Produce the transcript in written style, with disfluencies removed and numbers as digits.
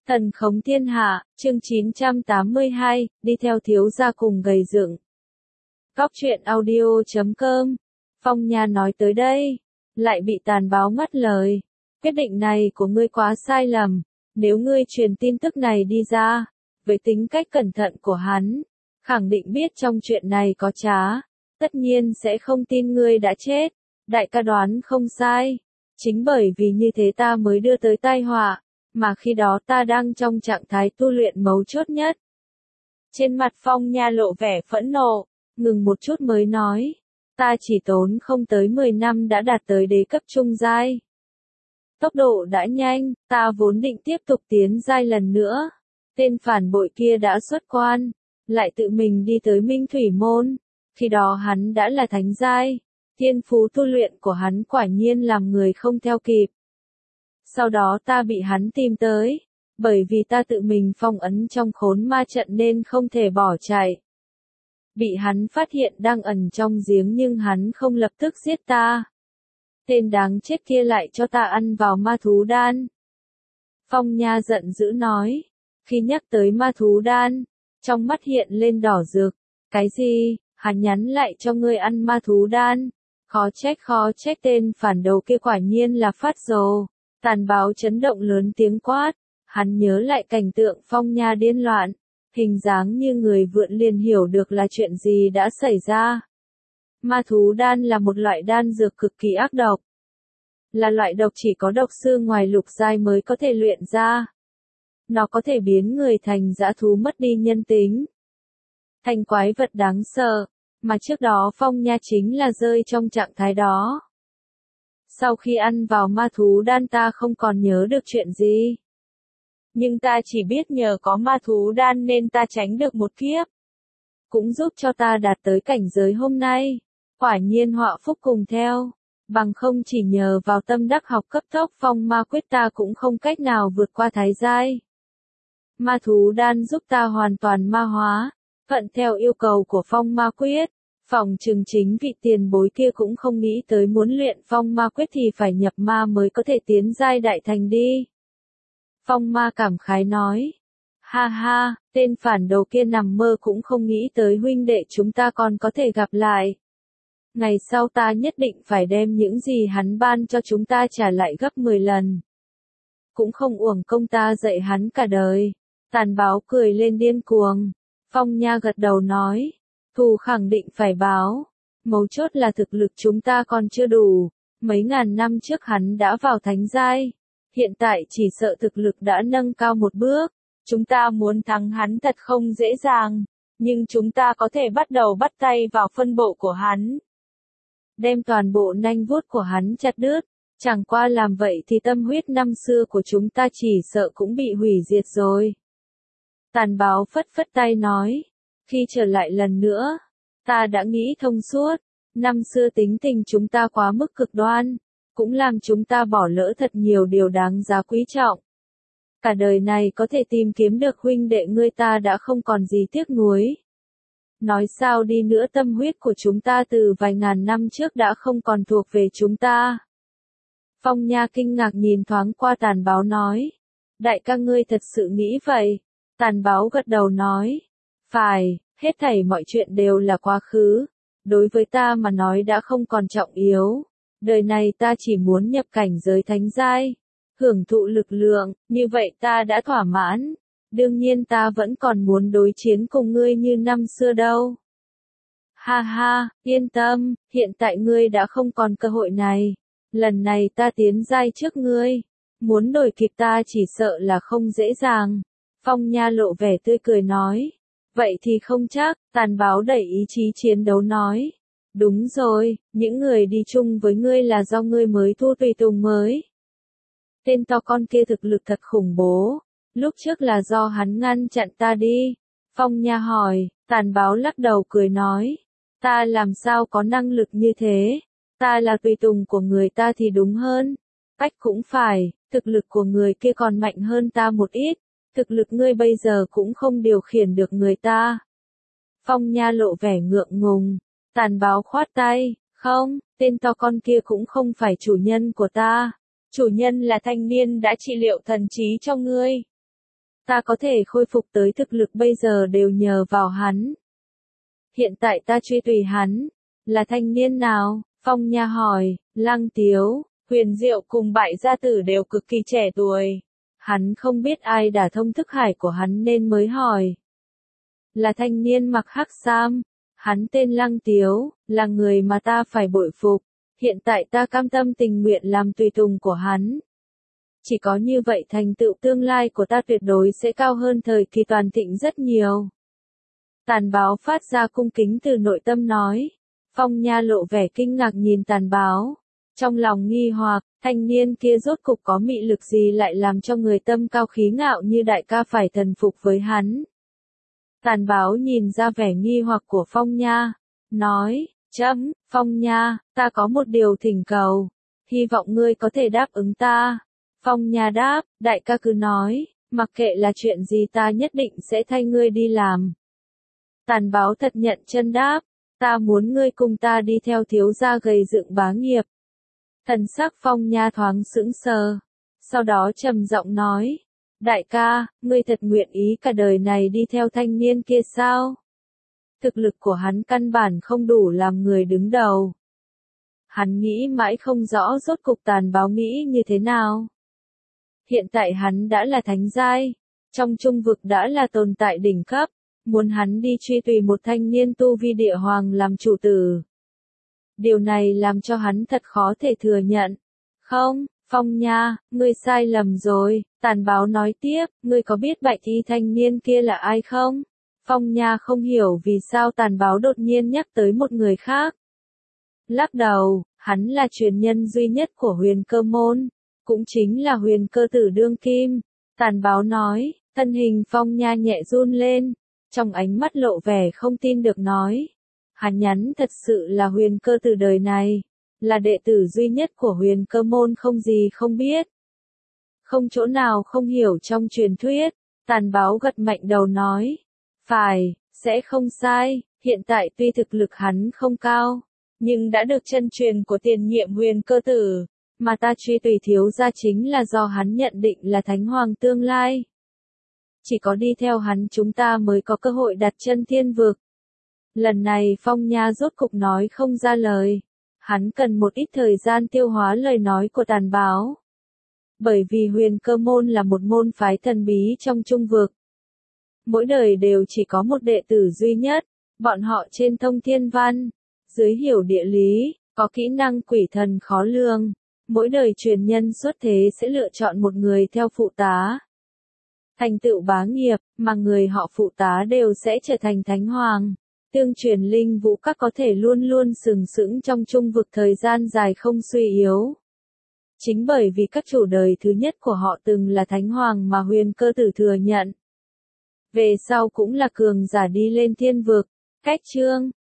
Thần khống thiên hạ, chương 982, đi theo thiếu gia cùng gầy dựng. Góc truyện audio.com. Phong Nha nói tới đây, lại bị Tàn Báo ngắt lời. Quyết định này của ngươi quá sai lầm, nếu ngươi truyền tin tức này đi ra, với tính cách cẩn thận của hắn, khẳng định biết trong chuyện này có trá, tất nhiên sẽ không tin ngươi đã chết. Đại ca đoán không sai, chính bởi vì như thế ta mới đưa tới tai họa, mà khi đó ta đang trong trạng thái tu luyện mấu chốt nhất. Trên mặt Phong Nha lộ vẻ phẫn nộ, ngừng một chút mới nói, ta chỉ tốn không tới 10 năm đã đạt tới đế cấp trung giai. Tốc độ đã nhanh, ta vốn định tiếp tục tiến giai lần nữa. Tên phản bội kia đã xuất quan, lại tự mình đi tới Minh Thủy Môn, khi đó hắn đã là thánh giai, thiên phú tu luyện của hắn quả nhiên làm người không theo kịp. Sau đó ta bị hắn tìm tới, bởi vì ta tự mình phong ấn trong khốn ma trận nên không thể bỏ chạy. Bị hắn phát hiện đang ẩn trong giếng nhưng hắn không lập tức giết ta. Tên đáng chết kia lại cho ta ăn vào ma thú đan. Phong Nha giận dữ nói, khi nhắc tới ma thú đan, trong mắt hiện lên đỏ rực. Cái gì, hắn nhắn lại cho ngươi ăn ma thú đan? Khó trách tên phản đầu kia quả nhiên là phát rồ. Tàn Báo chấn động lớn tiếng quát, hắn nhớ lại cảnh tượng Phong Nha điên loạn, hình dáng như người vượn liền hiểu được là chuyện gì đã xảy ra. Ma thú đan là một loại đan dược cực kỳ ác độc. Là loại độc chỉ có độc sư ngoài lục giai mới có thể luyện ra. Nó có thể biến người thành dã thú mất đi nhân tính. Thành quái vật đáng sợ, mà trước đó Phong Nha chính là rơi trong trạng thái đó. Sau khi ăn vào ma thú đan ta không còn nhớ được chuyện gì. Nhưng ta chỉ biết nhờ có ma thú đan nên ta tránh được một kiếp. Cũng giúp cho ta đạt tới cảnh giới hôm nay. Quả nhiên họa phúc cùng theo. Bằng không chỉ nhờ vào tâm đắc học cấp tốc phong ma quyết ta cũng không cách nào vượt qua thái giai. Ma thú đan giúp ta hoàn toàn ma hóa, thuận theo yêu cầu của phong ma quyết. Phòng trường chính vị tiền bối kia cũng không nghĩ tới muốn luyện phong ma quyết thì phải nhập ma mới có thể tiến giai đại thành đi. Phong Ma cảm khái nói, ha ha, tên phản đầu kia nằm mơ cũng không nghĩ tới huynh đệ chúng ta còn có thể gặp lại. Ngày sau ta nhất định phải đem những gì hắn ban cho chúng ta trả lại gấp 10 lần. Cũng không uổng công ta dạy hắn cả đời. Tàn Báo cười lên điên cuồng. Phong Nha gật đầu nói, thù khẳng định phải báo. Mấu chốt là thực lực chúng ta còn chưa đủ. Mấy ngàn năm trước hắn đã vào thánh giai. Hiện tại chỉ sợ thực lực đã nâng cao một bước. Chúng ta muốn thắng hắn thật không dễ dàng. Nhưng chúng ta có thể bắt đầu bắt tay vào phân bộ của hắn. Đem toàn bộ nanh vuốt của hắn chặt đứt. Chẳng qua làm vậy thì tâm huyết năm xưa của chúng ta chỉ sợ cũng bị hủy diệt rồi. Tàn Báo phất phất tay nói. Khi trở lại lần nữa, ta đã nghĩ thông suốt. Năm xưa tính tình chúng ta quá mức cực đoan. Cũng làm chúng ta bỏ lỡ thật nhiều điều đáng giá quý trọng. Cả đời này có thể tìm kiếm được huynh đệ ngươi ta đã không còn gì tiếc nuối. Nói sao đi nữa tâm huyết của chúng ta từ vài ngàn năm trước đã không còn thuộc về chúng ta. Phong Nha kinh ngạc nhìn thoáng qua Tàn Báo nói. Đại ca ngươi thật sự nghĩ vậy? Tàn Báo gật đầu nói. Phải, hết thảy mọi chuyện đều là quá khứ. Đối với ta mà nói đã không còn trọng yếu. Đời này ta chỉ muốn nhập cảnh giới thánh giai, hưởng thụ lực lượng, như vậy ta đã thỏa mãn. Đương nhiên ta vẫn còn muốn đối chiến cùng ngươi như năm xưa đâu. Ha ha, yên tâm, hiện tại ngươi đã không còn cơ hội này. Lần này ta tiến giai trước ngươi. Muốn đuổi kịp ta chỉ sợ là không dễ dàng. Phong Nha lộ vẻ tươi cười nói. Vậy thì không chắc, Tàn Báo đẩy ý chí chiến đấu nói. Đúng rồi, những người đi chung với ngươi là do ngươi mới thu tùy tùng mới. Tên to con kia thực lực thật khủng bố. Lúc trước là do hắn ngăn chặn ta đi. Phong Nha hỏi, Tàn Báo lắc đầu cười nói. Ta làm sao có năng lực như thế? Ta là tùy tùng của người ta thì đúng hơn. Cách cũng phải, thực lực của người kia còn mạnh hơn ta một ít. Thực lực ngươi bây giờ cũng không điều khiển được người ta. Phong Nha lộ vẻ ngượng ngùng. Tàn Báo khoát tay, không, tên to con kia cũng không phải chủ nhân của ta. Chủ nhân là thanh niên đã trị liệu thần trí cho ngươi. Ta có thể khôi phục tới thực lực bây giờ đều nhờ vào hắn. Hiện tại ta truy tùy hắn, là thanh niên nào? Phong Nha hỏi. Lăng Tiếu, Huyền Diệu cùng Bại Gia Tử đều cực kỳ trẻ tuổi. Hắn không biết ai đả thông thức hải của hắn nên mới hỏi. Là thanh niên mặc hắc sam. Hắn tên Lăng Tiếu, là người mà ta phải bội phục. Hiện tại ta cam tâm tình nguyện làm tùy tùng của hắn. Chỉ có như vậy thành tựu tương lai của ta tuyệt đối sẽ cao hơn thời kỳ toàn thịnh rất nhiều. Tàn báo phát ra cung kính từ nội tâm nói. Phong Nha lộ vẻ kinh ngạc nhìn tàn báo. Trong lòng nghi hoặc, thanh niên kia rốt cục có mị lực gì lại làm cho người tâm cao khí ngạo như đại ca phải thần phục với hắn. Tàn báo nhìn ra vẻ nghi hoặc của Phong Nha. Nói, Phong Nha, ta có một điều thỉnh cầu. Hy vọng ngươi có thể đáp ứng ta. Phong Nha đáp, đại ca cứ nói, mặc kệ là chuyện gì ta nhất định sẽ thay ngươi đi làm. Tàn báo thật nhận chân đáp, ta muốn ngươi cùng ta đi theo thiếu gia gầy dựng bá nghiệp. Thần sắc Phong Nha thoáng sững sờ, sau đó trầm giọng nói, đại ca, ngươi thật nguyện ý cả đời này đi theo thanh niên kia sao? Thực lực của hắn căn bản không đủ làm người đứng đầu. Hắn nghĩ mãi không rõ rốt cục tàn báo nghĩ như thế nào. Hiện tại hắn đã là thánh giai, trong trung vực đã là tồn tại đỉnh cấp, muốn hắn đi truy tùy một thanh niên tu vi địa hoàng làm chủ tử. Điều này làm cho hắn thật khó thể thừa nhận. Không, Phong Nha, ngươi sai lầm rồi, tàn báo nói tiếp, ngươi có biết bạch y thanh niên kia là ai không? Phong Nha không hiểu vì sao tàn báo đột nhiên nhắc tới một người khác. Lắc đầu, hắn là truyền nhân duy nhất của Huyền Cơ môn, cũng chính là Huyền Cơ tử đương kim. Tàn báo nói, thân hình Phong Nha nhẹ run lên, trong ánh mắt lộ vẻ không tin được nói. Hắn nhắn thật sự là Huyền Cơ tử đời này, là đệ tử duy nhất của Huyền Cơ môn không gì không biết. Không chỗ nào không hiểu trong truyền thuyết, tàn báo gật mạnh đầu nói. Phải, sẽ không sai, hiện tại tuy thực lực hắn không cao, nhưng đã được chân truyền của tiền nhiệm Huyền Cơ tử, mà ta truy tùy thiếu gia chính là do hắn nhận định là thánh hoàng tương lai. Chỉ có đi theo hắn chúng ta mới có cơ hội đặt chân thiên vực. Lần này Phong Nha rốt cục nói không ra lời, hắn cần một ít thời gian tiêu hóa lời nói của tàn báo. Bởi vì Huyền Cơ môn là một môn phái thần bí trong trung vực. Mỗi đời đều chỉ có một đệ tử duy nhất, bọn họ trên thông thiên văn, dưới hiểu địa lý, có kỹ năng quỷ thần khó lường. Mỗi đời truyền nhân xuất thế sẽ lựa chọn một người theo phụ tá. Thành tựu bá nghiệp, mà người họ phụ tá đều sẽ trở thành thánh hoàng. Tương truyền linh vũ các có thể luôn luôn sừng sững trong trung vực thời gian dài không suy yếu. Chính bởi vì các chủ đời thứ nhất của họ từng là thánh hoàng mà Huyền Cơ tử thừa nhận. Về sau cũng là cường giả đi lên thiên vực. Cách chương